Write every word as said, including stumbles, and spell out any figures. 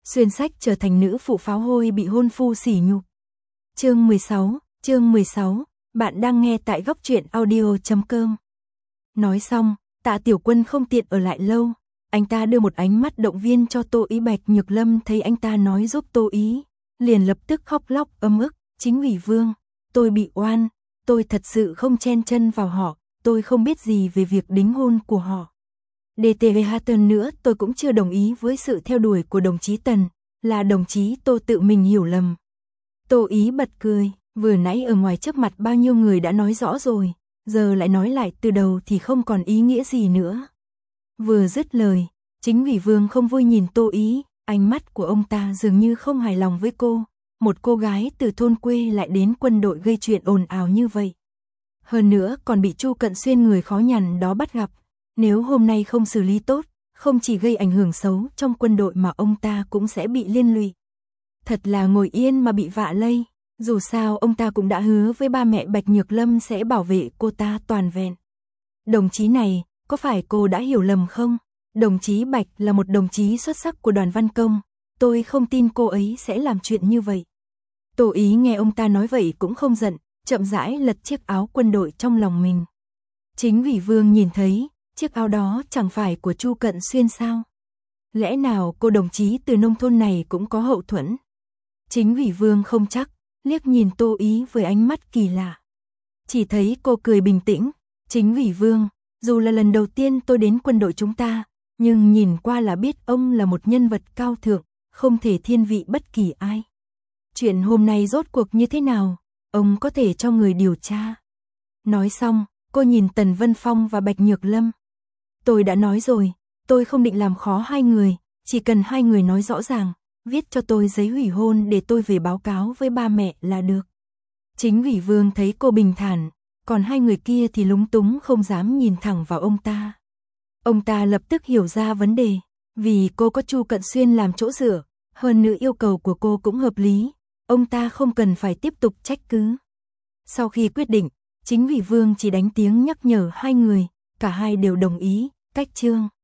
xuyên sách trở thành nữ phụ pháo hôi bị hôn phu sỉ nhục. Chương mười sáu, chương mười sáu, bạn đang nghe tại góc truyện audio chấm com. Nói xong, Tạ Tiểu Quân không tiện ở lại lâu, anh ta đưa một ánh mắt động viên cho Tô Ý. Bạch Nhược Lâm thấy anh ta nói giúp Tô Ý, liền lập tức khóc lóc ấm ức, chính ủy vương, tôi bị oan, tôi thật sự không chen chân vào họ, tôi không biết gì về việc đính hôn của họ. đê tê vê Hatton nữa tôi cũng chưa đồng ý với sự theo đuổi của đồng chí Tần, là đồng chí Tô tự mình hiểu lầm. Tô Ý bật cười, vừa nãy ở ngoài trước mặt bao nhiêu người đã nói rõ rồi, giờ lại nói lại từ đầu thì không còn ý nghĩa gì nữa. Vừa dứt lời, chính ủy vương không vui nhìn Tô Ý, ánh mắt của ông ta dường như không hài lòng với cô, một cô gái từ thôn quê lại đến quân đội gây chuyện ồn ào như vậy. Hơn nữa còn bị Chu Cận Xuyên người khó nhằn đó bắt gặp, nếu hôm nay không xử lý tốt, không chỉ gây ảnh hưởng xấu trong quân đội mà ông ta cũng sẽ bị liên lụy. Thật là ngồi yên mà bị vạ lây, dù sao ông ta cũng đã hứa với ba mẹ Bạch Nhược Lâm sẽ bảo vệ cô ta toàn vẹn. Đồng chí này, có phải cô đã hiểu lầm không? Đồng chí Bạch là một đồng chí xuất sắc của Đoàn Văn Công, tôi không tin cô ấy sẽ làm chuyện như vậy. Tô Ý nghe ông ta nói vậy cũng không giận, chậm rãi lật chiếc áo quân đội trong lòng mình. Chính ủy vương nhìn thấy, chiếc áo đó chẳng phải của Chu Cận Xuyên sao? Lẽ nào cô đồng chí từ nông thôn này cũng có hậu thuẫn? Chính ủy vương không chắc, liếc nhìn Tô Ý với ánh mắt kỳ lạ. Chỉ thấy cô cười bình tĩnh, chính ủy vương, dù là lần đầu tiên tôi đến quân đội chúng ta, nhưng nhìn qua là biết ông là một nhân vật cao thượng, không thể thiên vị bất kỳ ai. Chuyện hôm nay rốt cuộc như thế nào, ông có thể cho người điều tra. Nói xong, cô nhìn Tần Vân Phong và Bạch Nhược Lâm. Tôi đã nói rồi, tôi không định làm khó hai người, chỉ cần hai người nói rõ ràng, viết cho tôi giấy hủy hôn để tôi về báo cáo với ba mẹ là được. Chính ủy vương thấy cô bình thản, còn hai người kia thì lúng túng không dám nhìn thẳng vào ông ta. Ông ta lập tức hiểu ra vấn đề, vì cô có Chu Cận Xuyên làm chỗ dựa, hơn nữa yêu cầu của cô cũng hợp lý, ông ta không cần phải tiếp tục trách cứ. Sau khi quyết định, chính ủy vương chỉ đánh tiếng nhắc nhở hai người, cả hai đều đồng ý, cách chương.